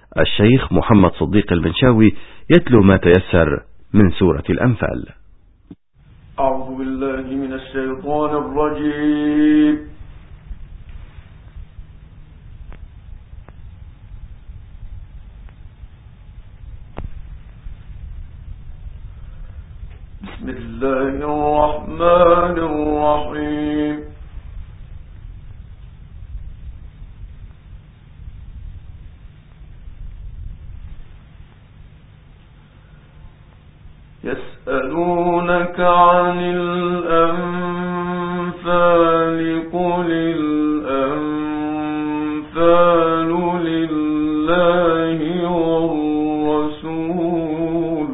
الشيخ محمد صديق المنشاوي يتلو ما تيسر من سورة الأنفال. أعوذ بالله من الشيطان الرجيم. بسم الله الرحمن الرحيم. يسألونك عن الأنفال قل الأنفال لله والرسول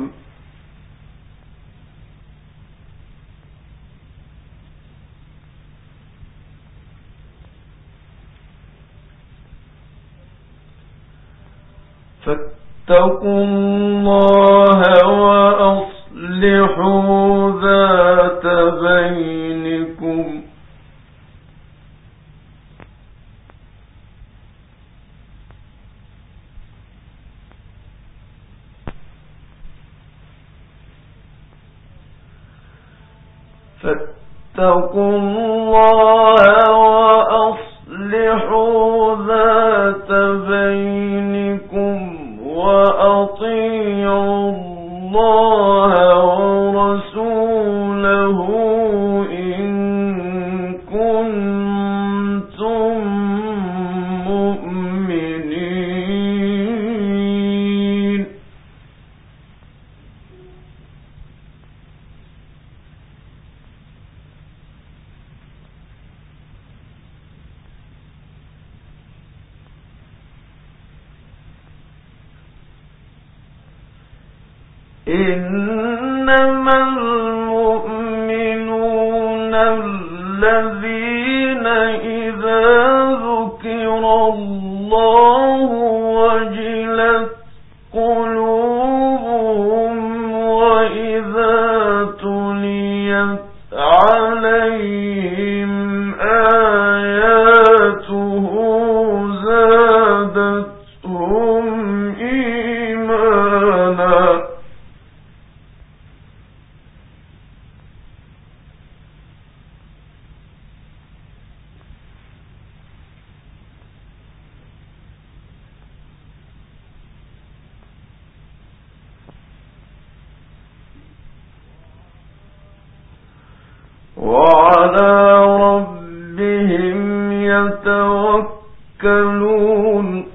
فاتقوا الله وأصلحوا ذات بينكم وأطيعوا الله ورسوله إن كنتم مؤمنين. إنما المؤمنون الذين إذا ذكر الله وجلت قلوبهم وإذا تليت عليهم آياته زادتهم إيمانا. وعلى ربهم يتوكلون.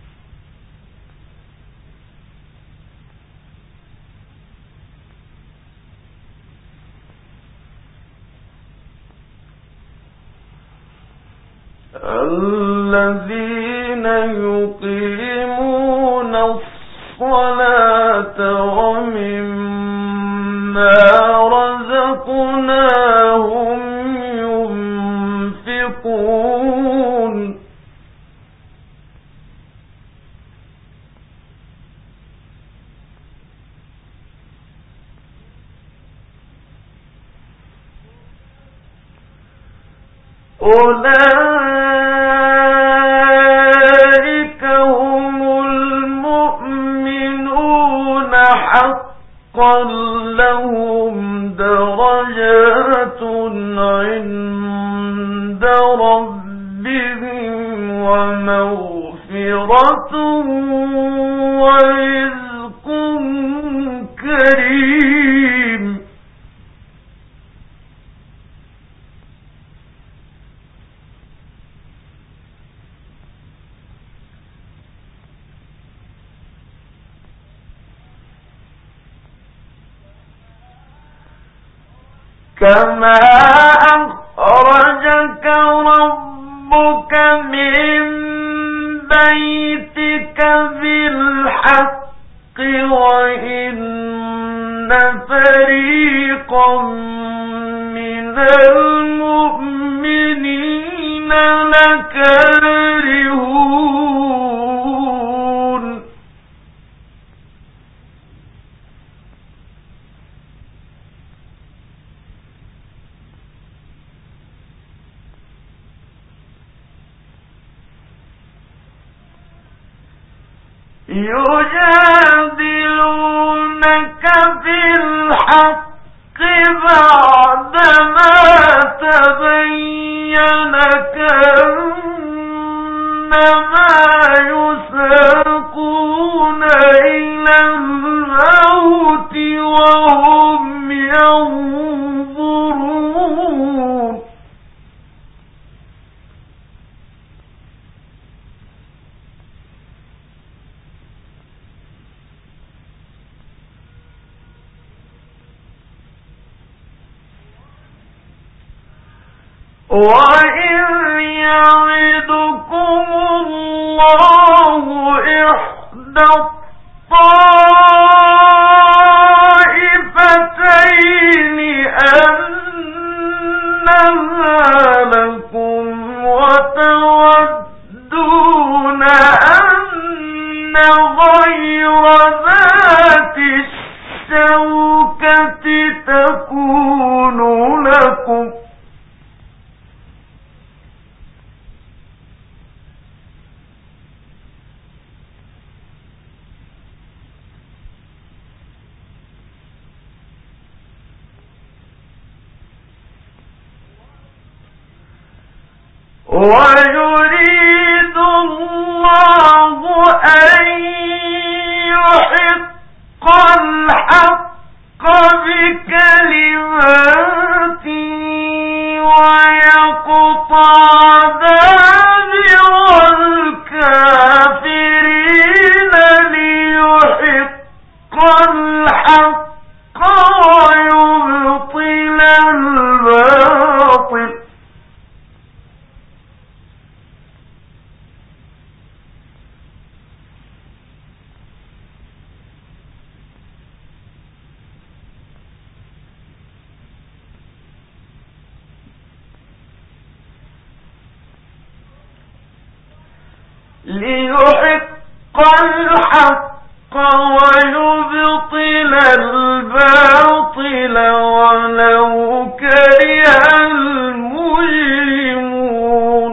الذين يقيمون الصلاة ومما رزقناهم ينفقون. أولئك هم المؤمنون حقا لهم درجات عند ربهم ومغفرة ورزق كريم. كما أخرجك ربك من بيتك بالحق وإن فريقا من المؤمنين لكارهون. يجادلونك في الحق بعدما تبين كأنما يساقون إلى الموت وهم ينظرون وَإِذْ يَعِدُكُمُ اللَّهُ إِحْدَى الطَّائِفَتَيْنِ أَنَّهَا لَكُمْ وَتَوَدُّونَ أَنَّ غَيْرَ ذَاتِ الشَّوْكَةِ تَكُونُ لَكُمْ وَيُرِيدُ اللَّهُ أَن يُحِقَّ الْحَقَّ بِكَلِمَاتِهِ وَيَقْطَعَ دَابِرَ الْكَافِرِينَ لِيُحِقَّ الْحَقَّ وَيُبْطِلَ الْبَاطِلَ ويبطل الباطل ولو كره المجرمون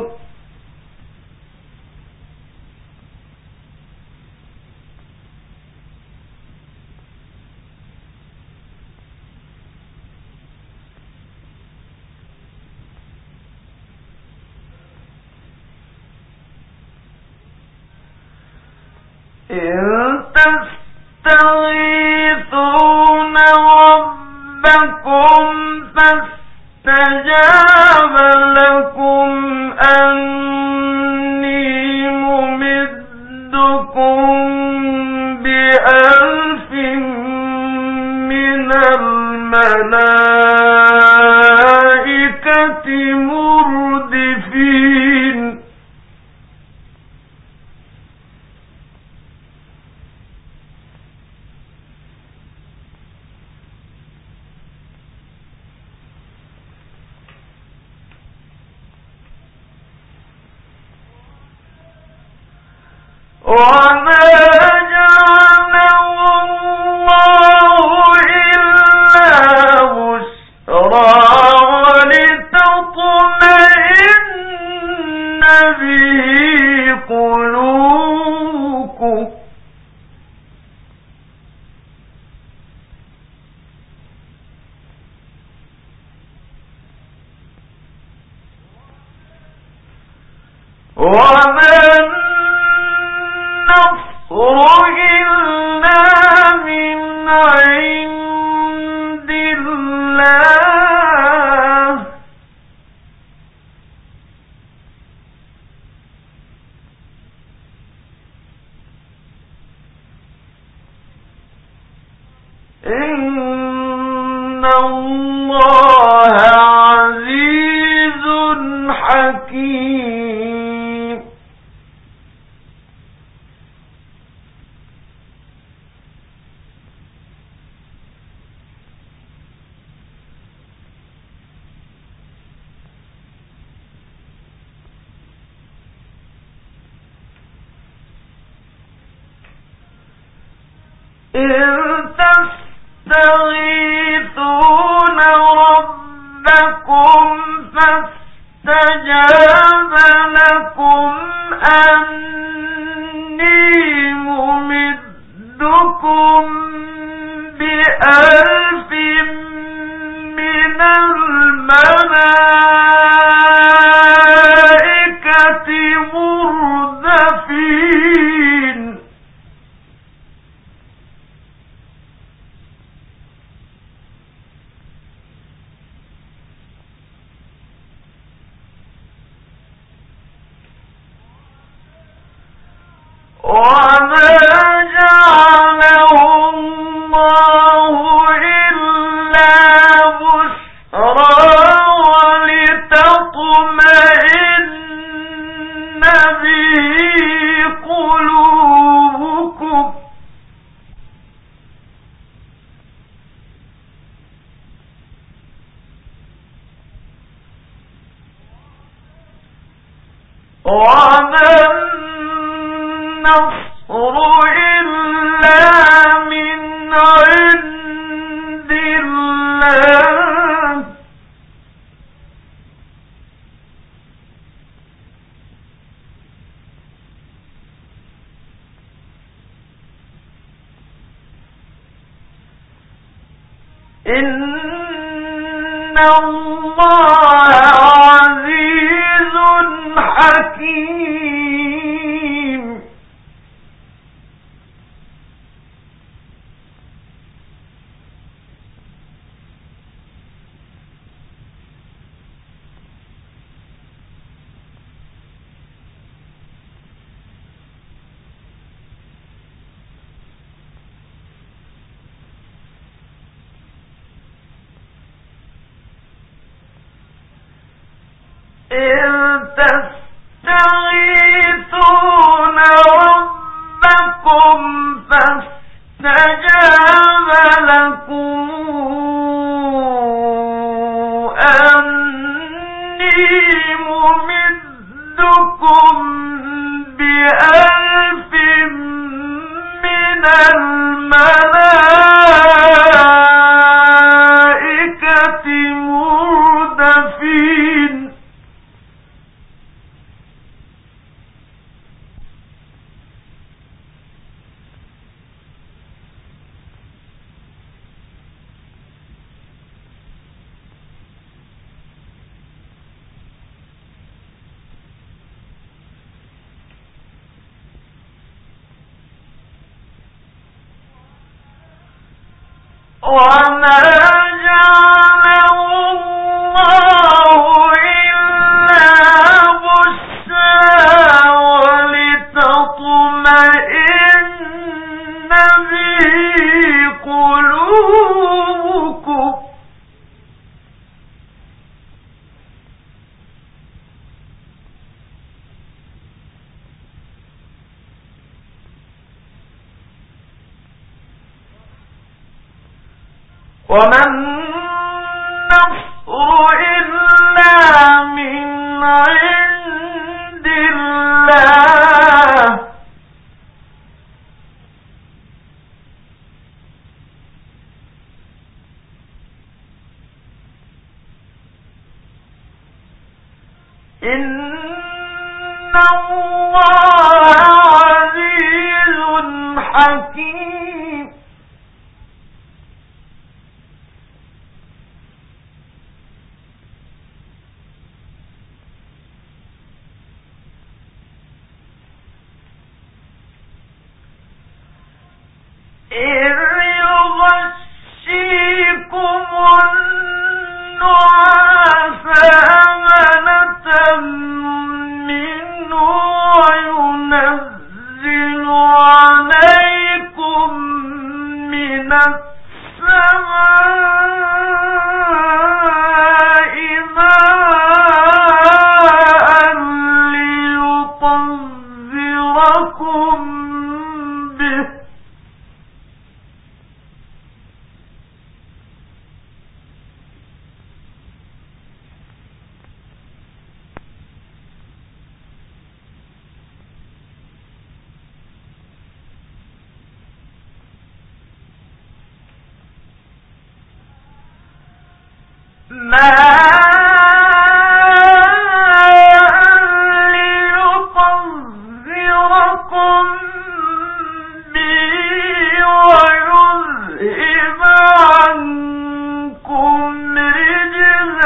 إن تستغيثون ربكم فاستجاب لكم أني ممدكم ب1000 من الملائكة مردفين وما جعله الله إلا بشرى ولتطمئن به قلوبكم وما النصر إلا من عند الله إن الله عزيز حكيم إن تستغيثون ربكم فاستجاب لكم أني ممدكم إن الله عزيز حكيم. إذ تستغيثون ربكم فاستجاب لكم أني ممدكم ب1000 من الملائكة مردفين. وما جعله الله إلا بشرى ولتطمئن به قلوبكم. وما النصر إلا من عند الله إن الله عزيز حكيم. إذ يغشيكم النعاس أمنة منه وينزل عليكم من السماء ماء ليطهركم به ويذهب عنكم رجز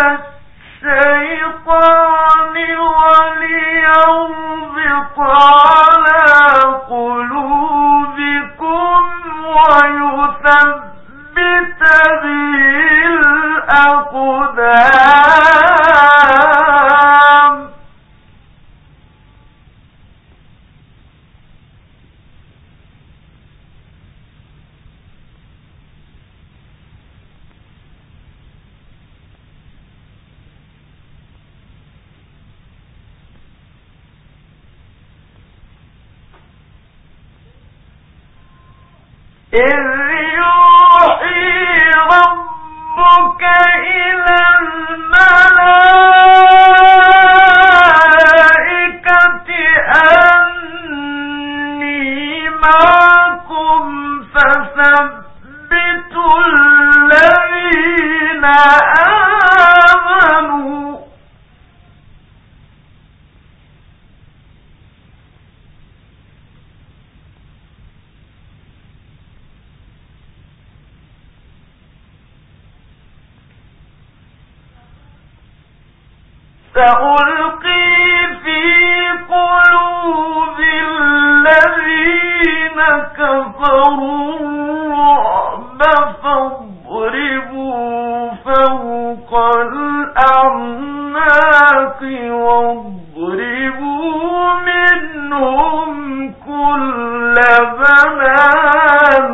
الشيطان وليربط على قلوبكم ويثبت به الأقدام. إذ يوحي ربك إلى الملائكة أني معكم فثبتوا الذين آمنوا سألقي في قلوب الذين كفروا الرعب فاضربوا فوق الأعناق واضربوا منهم كل بنان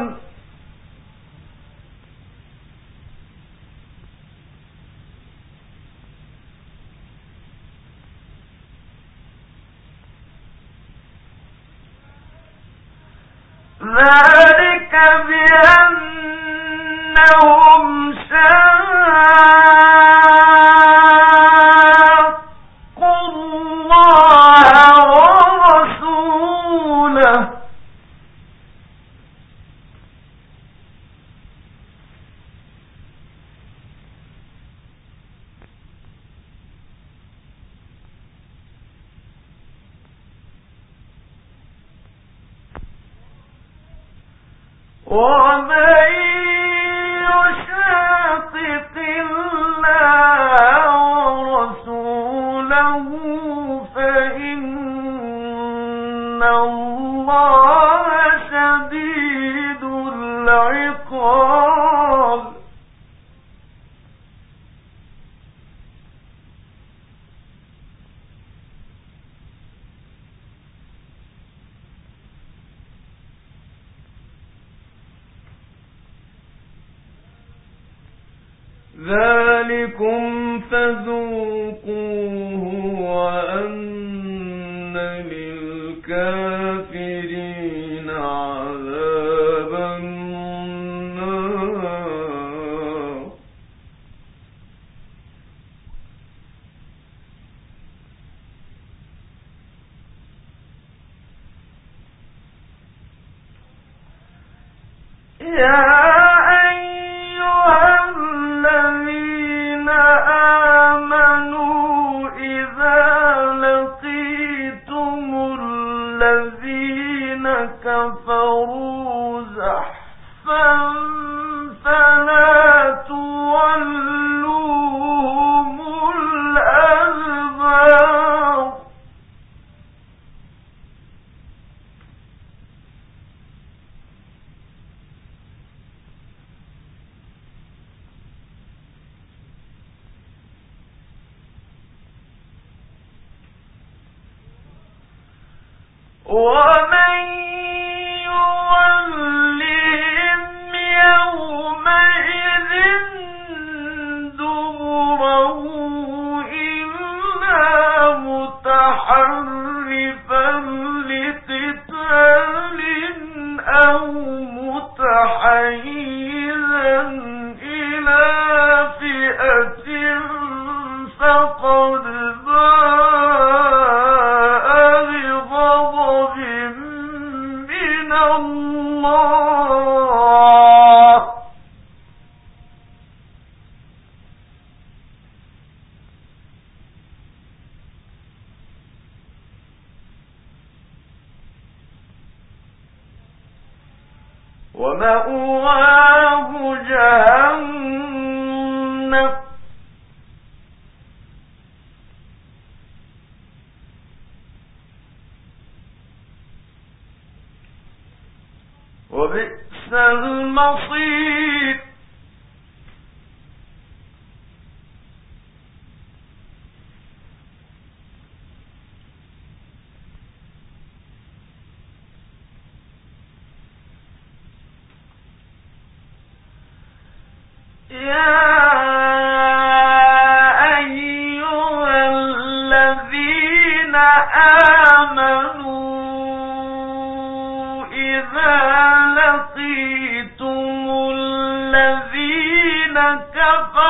ذلك بأنهم شاقوا الله ورسوله ومن يشاقق الله ورسوله فإن الله شديد العقاب ذلكم فذوقوه وأن للكافرين عذاب النار يا الذين آمنوا إذا لقيتم الذين كفروا زحفا فلا تولوهم الأدبار ومن يولهم يومئذ دبره إلا متحرفا لقتال أو متحيزا إلى فئة فقد ومأواه جهنم وبئس المصير يا أيها الذين آمنوا إذا لقيتم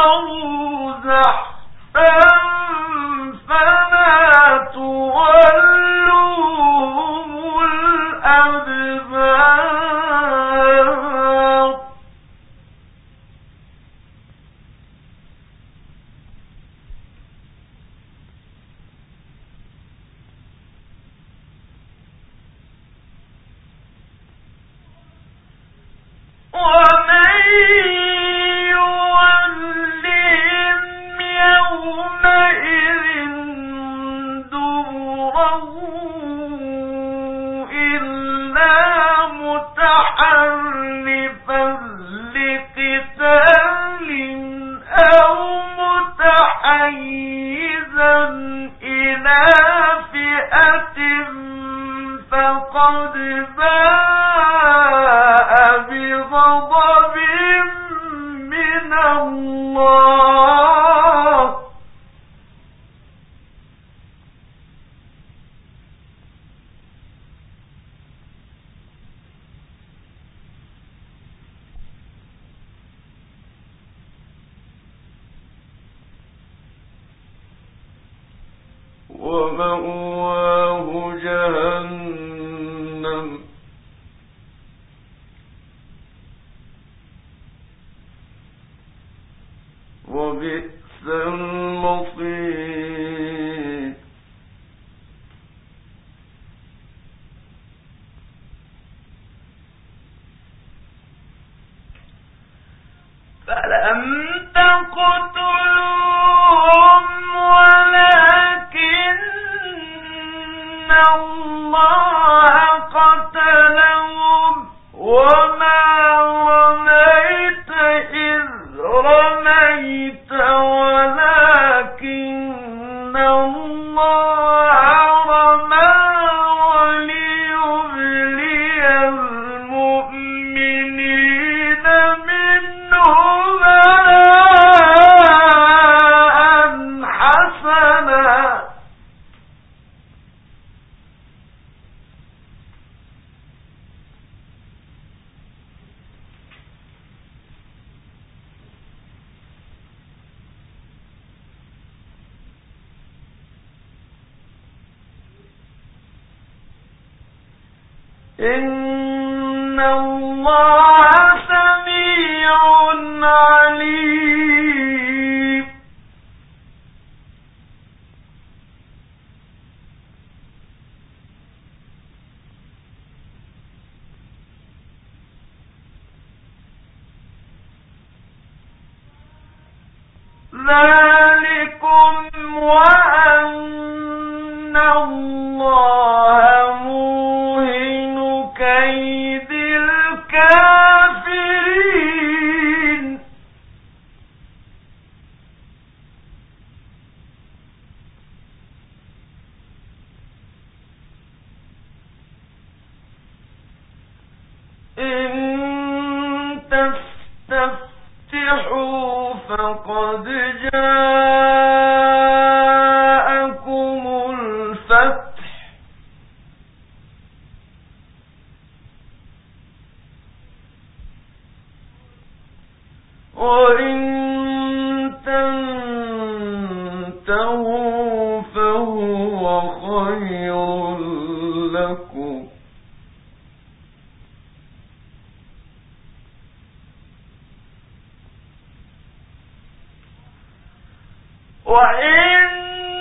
ومأواه جهنم وبئس المصير. فلم تقتلوهم ولكن الله قتلهم وما رميت إذ رميت ولكن الله رمى وليبلي المؤمنين منه بلاء حسنا. إن الله سميع عليم. ذلكم وأن الله موهن كيد الكافرين. إن تستفتحوا فقد جاءكم الفتح وإن تنتهوا فهو خير لكم وإن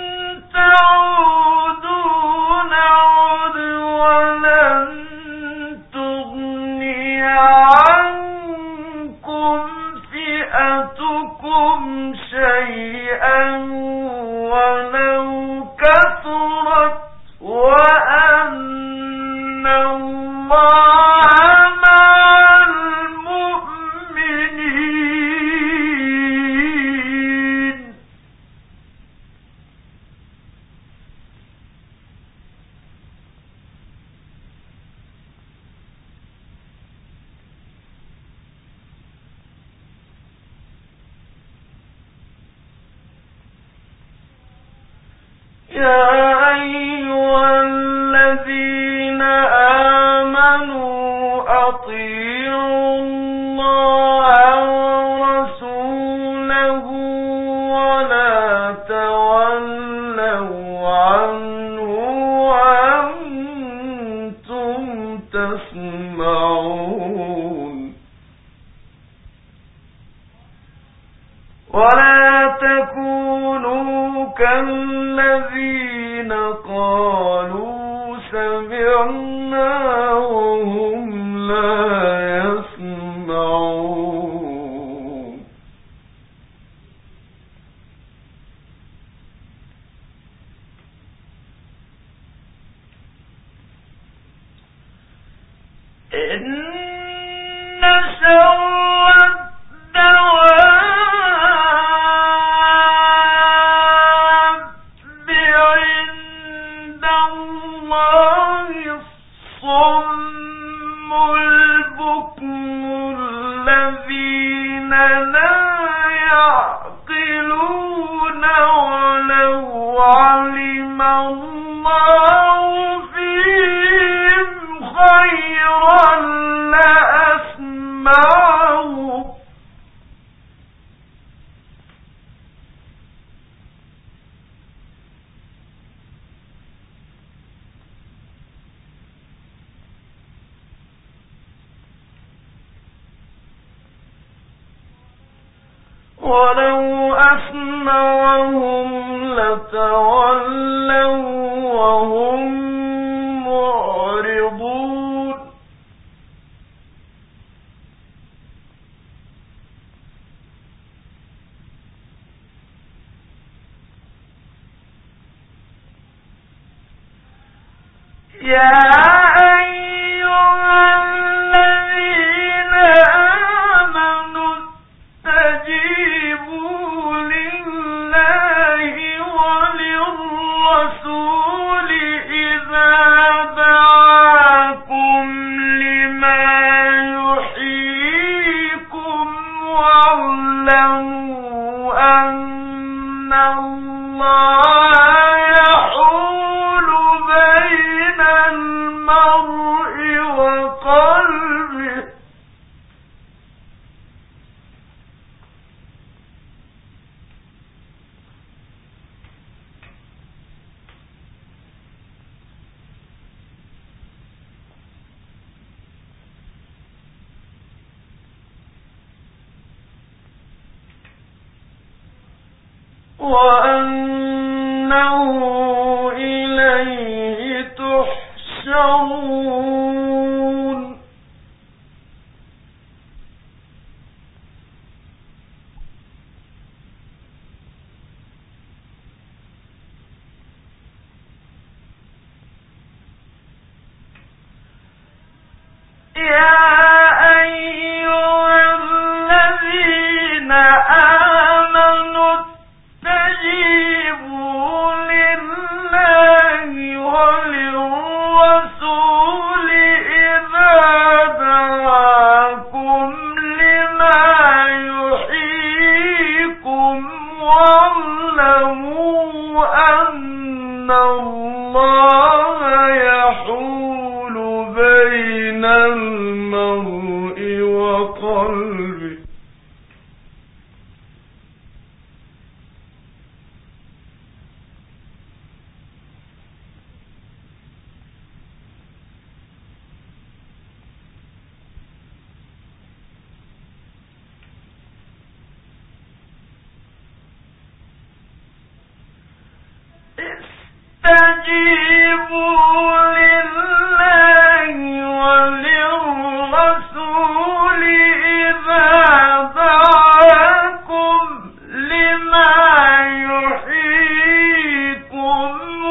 تعودوا نعد ولن تغني عنكم فئتكم شيئا ولو كثرت وأن الله مع المؤمنين. يا أيها الذين آمنوا أطيعوا الله ورسوله يسمعون ولا تكونوا كالذين قالوا سمعنا وهم لا يسمعون إن شر الدواب عند الله الصم البكم الذين لا يعقلون ولو علم الله فيهم خيرا لأسمعهم ولو أسمعهم لتولوا وهم معرضون يا أيها الذين آمنوا استجيبوا لله وللرسول إذا دعاكم لما يحييكم واعلموا أن الله يحول بين المرء وقلبه وأنه إليه تحشرون يا أيها الذين آمنوا استجيبوا لله وللرسول إذا دعاكم لما يحييكم واعلموا أن الله يحول بين المرء وقلبه استجيبوا لله وللرسول إذا دعاكم لما يحييكم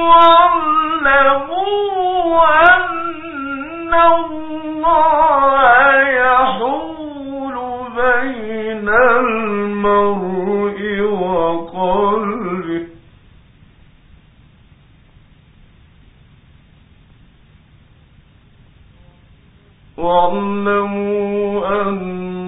واعلموا أن الله يحول بين المرء وقلبه واعلموا أن